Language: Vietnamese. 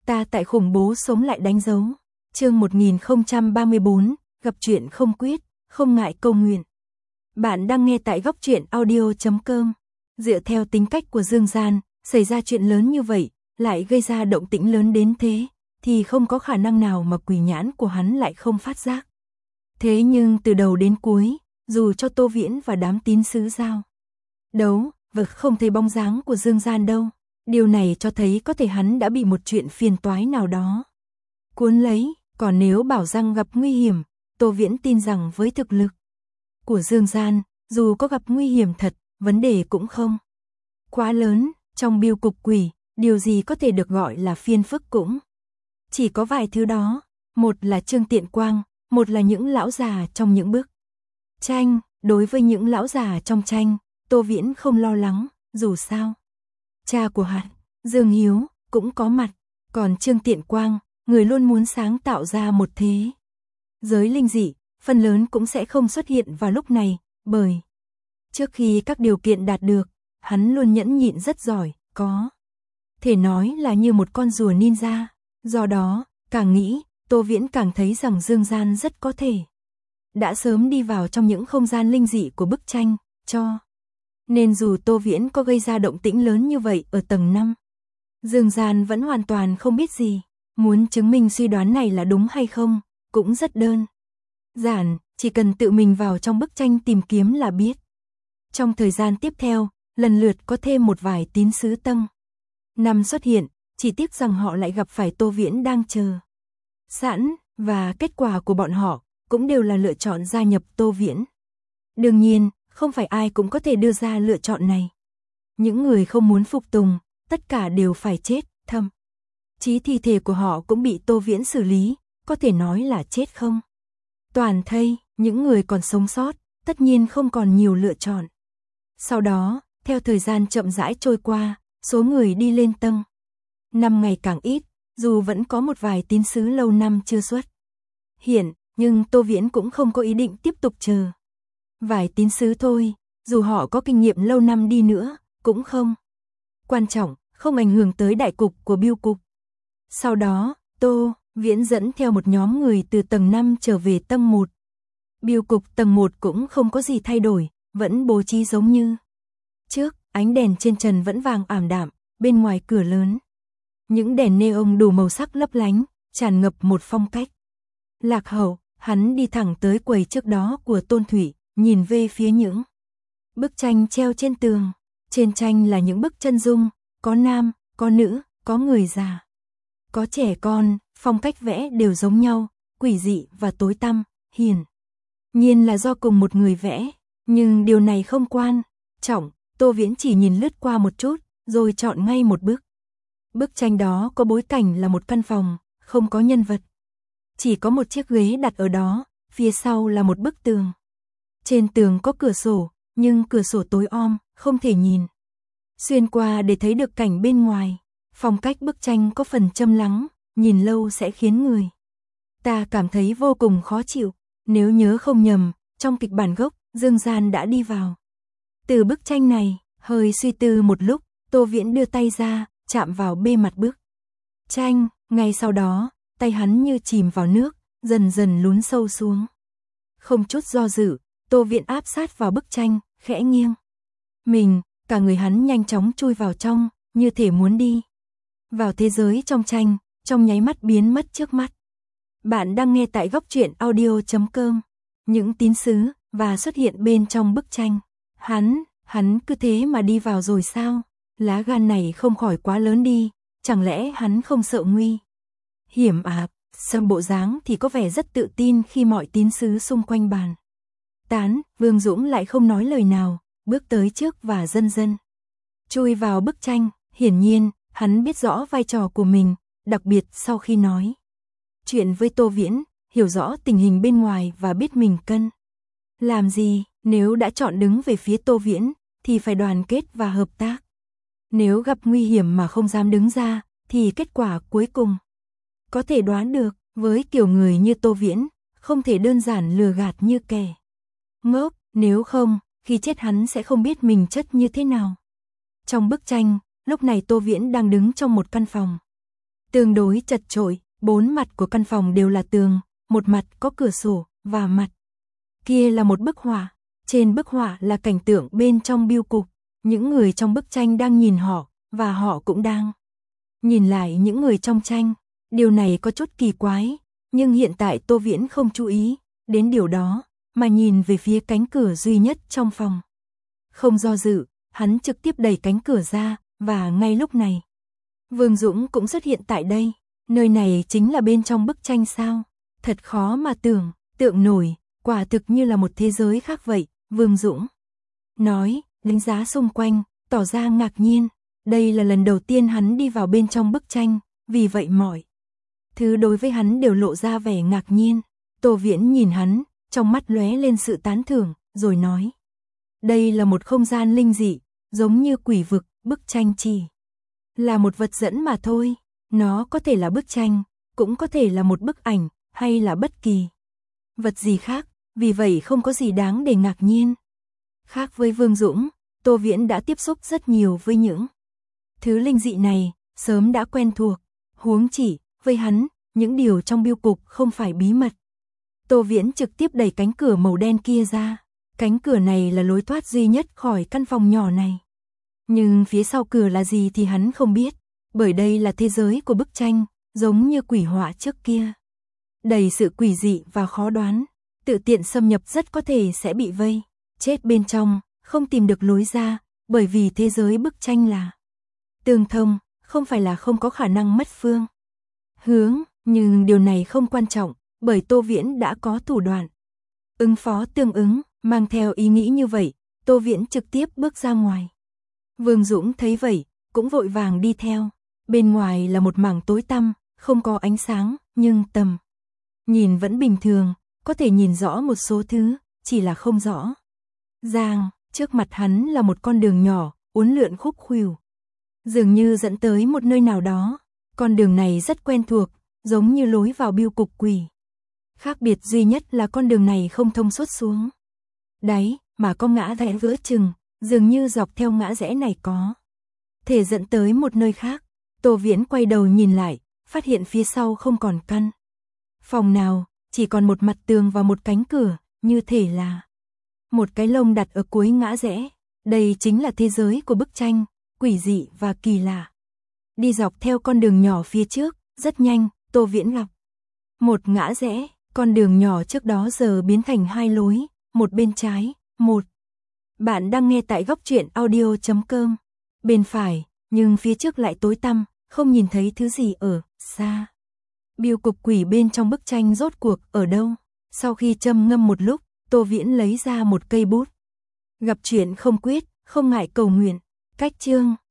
Ta tại khủng bố sống lại đánh dấu. Chương 1034, gặp chuyện không quyết, không ngại cầu nguyện. Bạn đang nghe tại góc truyện audio.com. Dựa theo tính cách của Dương Gian, xảy ra chuyện lớn như vậy, lại gây ra động tĩnh lớn đến thế, thì không có khả năng nào mà quỷ nhãn của hắn lại không phát giác. Thế nhưng từ đầu đến cuối, dù cho Tô Viễn và đám tín sứ giao đấu, vực không thấy bóng dáng của Dương Gian đâu. Điều này cho thấy có thể hắn đã bị một chuyện phiền toái nào đó cuốn lấy, còn nếu bảo rằng gặp nguy hiểm, Tô Viễn tin rằng với thực lực của Dương Gian, dù có gặp nguy hiểm thật, vấn đề cũng không quá lớn. Trong biêu cục quỷ, điều gì có thể được gọi là phiền phức cũng chỉ có vài thứ đó. Một là Trương Tiện Quang, một là những lão già trong những bức tranh. Đối với những lão già trong tranh, Tô Viễn không lo lắng, dù sao cha của hắn, Dương Hiếu, cũng có mặt. Còn Trương Tiện Quang, người luôn muốn sáng tạo ra một thế giới linh dị, phần lớn cũng sẽ không xuất hiện vào lúc này, bởi trước khi các điều kiện đạt được, hắn luôn nhẫn nhịn rất giỏi, có thể nói là như một con rùa ninja. Do đó, càng nghĩ, Tô Viễn càng thấy rằng Dương Gian rất có thể đã sớm đi vào trong những không gian linh dị của bức tranh, cho nên dù Tô Viễn có gây ra động tĩnh lớn như vậy ở tầng 5, Dương Gian vẫn hoàn toàn không biết gì. Muốn chứng minh suy đoán này là đúng hay không, cũng rất đơn giản, chỉ cần tự mình vào trong bức tranh tìm kiếm là biết. Trong thời gian tiếp theo, lần lượt có thêm một vài tín sứ tầng 5 xuất hiện, chỉ tiếc rằng họ lại gặp phải Tô Viễn đang chờ sẵn, và kết quả của bọn họ cũng đều là lựa chọn gia nhập Tô Viễn. Đương nhiên, không phải ai cũng có thể đưa ra lựa chọn này. Những người không muốn phục tùng, tất cả đều phải chết, thậm chí thi thể của họ cũng bị Tô Viễn xử lý, có thể nói là chết không toàn thây. Những người còn sống sót, tất nhiên không còn nhiều lựa chọn. Sau đó, theo thời gian chậm rãi trôi qua, số người đi lên tầng 5 ngày càng ít, dù vẫn có một vài tín sứ lâu năm chưa xuất hiện, nhưng Tô Viễn cũng không có ý định tiếp tục chờ vài tín sứ thôi, dù họ có kinh nghiệm lâu năm đi nữa, cũng không quan trọng, không ảnh hưởng tới đại cục của biêu cục. Sau đó, Tô Viễn dẫn theo một nhóm người từ tầng 5 trở về tầng 1. Biêu cục tầng 1 cũng không có gì thay đổi, vẫn bố trí giống như trước, ánh đèn trên trần vẫn vàng ảm đạm, bên ngoài cửa lớn những đèn neon đủ màu sắc lấp lánh, tràn ngập một phong cách lạc hậu. Hắn đi thẳng tới quầy trước đó của Tôn Thủy, nhìn về phía những bức tranh treo trên tường. Trên tranh là những bức chân dung, có nam, có nữ, có người già, có trẻ con, phong cách vẽ đều giống nhau, quỷ dị và tối tăm, hiển nhiên là do cùng một người vẽ, nhưng điều này không quan trọng. Tô Viễn chỉ nhìn lướt qua một chút, rồi chọn ngay một bức. Bức tranh đó có bối cảnh là một căn phòng, không có nhân vật, chỉ có một chiếc ghế đặt ở đó, phía sau là một bức tường. Trên tường có cửa sổ, nhưng cửa sổ tối om, không thể nhìn xuyên qua để thấy được cảnh bên ngoài. Phong cách bức tranh có phần châm lắng, nhìn lâu sẽ khiến người ta cảm thấy vô cùng khó chịu. Nếu nhớ không nhầm, trong kịch bản gốc, Dương Gian đã đi vào từ bức tranh này. Hơi suy tư một lúc, Tô Viễn đưa tay ra, chạm vào bề mặt bức tranh. Ngay sau đó, tay hắn như chìm vào nước, dần dần lún sâu xuống. Không chút do dự, Tô Viễn áp sát vào bức tranh, khẽ nghiêng mình, cả người hắn nhanh chóng chui vào trong, như thể muốn đi vào thế giới trong tranh, trong nháy mắt biến mất trước mắt. Bạn đang nghe tại góc truyện audio.com. Những tín sứ và xuất hiện bên trong bức tranh. Hắn cứ thế mà đi vào rồi sao? Lá gan này không khỏi quá lớn đi, chẳng lẽ hắn không sợ nguy hiểm à? Xem bộ dáng thì có vẻ rất tự tin khi mọi tín sứ xung quanh bàn tán. Vương Dũng lại không nói lời nào, bước tới trước và dần dần chui vào bức tranh. Hiển nhiên, hắn biết rõ vai trò của mình, đặc biệt sau khi nói chuyện với Tô Viễn, hiểu rõ tình hình bên ngoài và biết mình cần làm gì. Nếu đã chọn đứng về phía Tô Viễn, thì phải đoàn kết và hợp tác. Nếu gặp nguy hiểm mà không dám đứng ra, thì kết quả cuối cùng có thể đoán được. Với kiểu người như Tô Viễn, không thể đơn giản lừa gạt như kẻ ngốc, nếu không, khi chết hắn sẽ không biết mình chất như thế nào. Trong bức tranh, lúc này Tô Viễn đang đứng trong một căn phòng tương đối chật chội, 4 mặt của căn phòng đều là tường, một mặt có cửa sổ, và mặt kia là một bức họa. Trên bức họa là cảnh tượng bên trong bưu cục, những người trong bức tranh đang nhìn họ, và họ cũng đang nhìn lại những người trong tranh. Điều này có chút kỳ quái, nhưng hiện tại Tô Viễn không chú ý đến điều đó, mà nhìn về phía cánh cửa duy nhất trong phòng. Không do dự, hắn trực tiếp đẩy cánh cửa ra, và ngay lúc này, Vương Dũng cũng xuất hiện tại đây. Nơi này chính là bên trong bức tranh sao? Thật khó mà tưởng tượng nổi, quả thực như là một thế giới khác vậy, Vương Dũng nói, đánh giá xung quanh, tỏ ra ngạc nhiên. Đây là lần đầu tiên hắn đi vào bên trong bức tranh, vì vậy mọi thứ đối với hắn đều lộ ra vẻ ngạc nhiên. Tô Viễn nhìn hắn, trong mắt lóe lên sự tán thưởng, rồi nói, đây là một không gian linh dị, giống như quỷ vực, bức tranh chỉ là một vật dẫn mà thôi. Nó có thể là bức tranh, cũng có thể là một bức ảnh, hay là bất kỳ vật gì khác, vì vậy không có gì đáng để ngạc nhiên. Khác với Vương Dũng, Tô Viễn đã tiếp xúc rất nhiều với những thứ linh dị này, sớm đã quen thuộc. Huống chỉ, với hắn, những điều trong bưu cục không phải bí mật. Tô Viễn trực tiếp đẩy cánh cửa màu đen kia ra. Cánh cửa này là lối thoát duy nhất khỏi căn phòng nhỏ này. Nhưng phía sau cửa là gì thì hắn không biết, bởi đây là thế giới của bức tranh, giống như quỷ họa trước kia. Đầy sự quỷ dị và khó đoán, tự tiện xâm nhập rất có thể sẽ bị vây chết bên trong, không tìm được lối ra, bởi vì thế giới bức tranh là tương thông, không phải là không có khả năng mất phương hướng, nhưng điều này không quan trọng, bởi Tô Viễn đã có thủ đoạn ứng phó tương ứng. Mang theo ý nghĩ như vậy, Tô Viễn trực tiếp bước ra ngoài. Vương Dũng thấy vậy, cũng vội vàng đi theo. Bên ngoài là một mảng tối tăm, không có ánh sáng, nhưng tầm nhìn vẫn bình thường, có thể nhìn rõ một số thứ, chỉ là không rõ ràng. Trước mặt hắn là một con đường nhỏ, uốn lượn khúc khuỷu, dường như dẫn tới một nơi nào đó. Con đường này rất quen thuộc, giống như lối vào bưu cục quỷ. Khác biệt duy nhất là con đường này không thông suốt xuống đáy, mà có ngã rẽ giữa chừng, dường như dọc theo ngã rẽ này có thể dẫn tới một nơi khác. Tô Viễn quay đầu nhìn lại, phát hiện phía sau không còn căn phòng nào, chỉ còn một mặt tường và một cánh cửa, như thể là một cái lồng đặt ở cuối ngã rẽ. Đây chính là thế giới của bức tranh, quỷ dị và kỳ lạ. Đi dọc theo con đường nhỏ phía trước, rất nhanh, Tô Viễn gặp một ngã rẽ. Con đường nhỏ trước đó giờ biến thành hai lối, một bên trái, một. Bạn đang nghe tại góc truyện audio.com. Bên phải, nhưng phía trước lại tối tăm, không nhìn thấy thứ gì ở xa. Bưu cục quỷ bên trong bức tranh rốt cuộc ở đâu? Sau khi châm ngâm một lúc, Tô Viễn lấy ra một cây bút. Gặp chuyện không quyết, không ngại cầu nguyện. Cách chương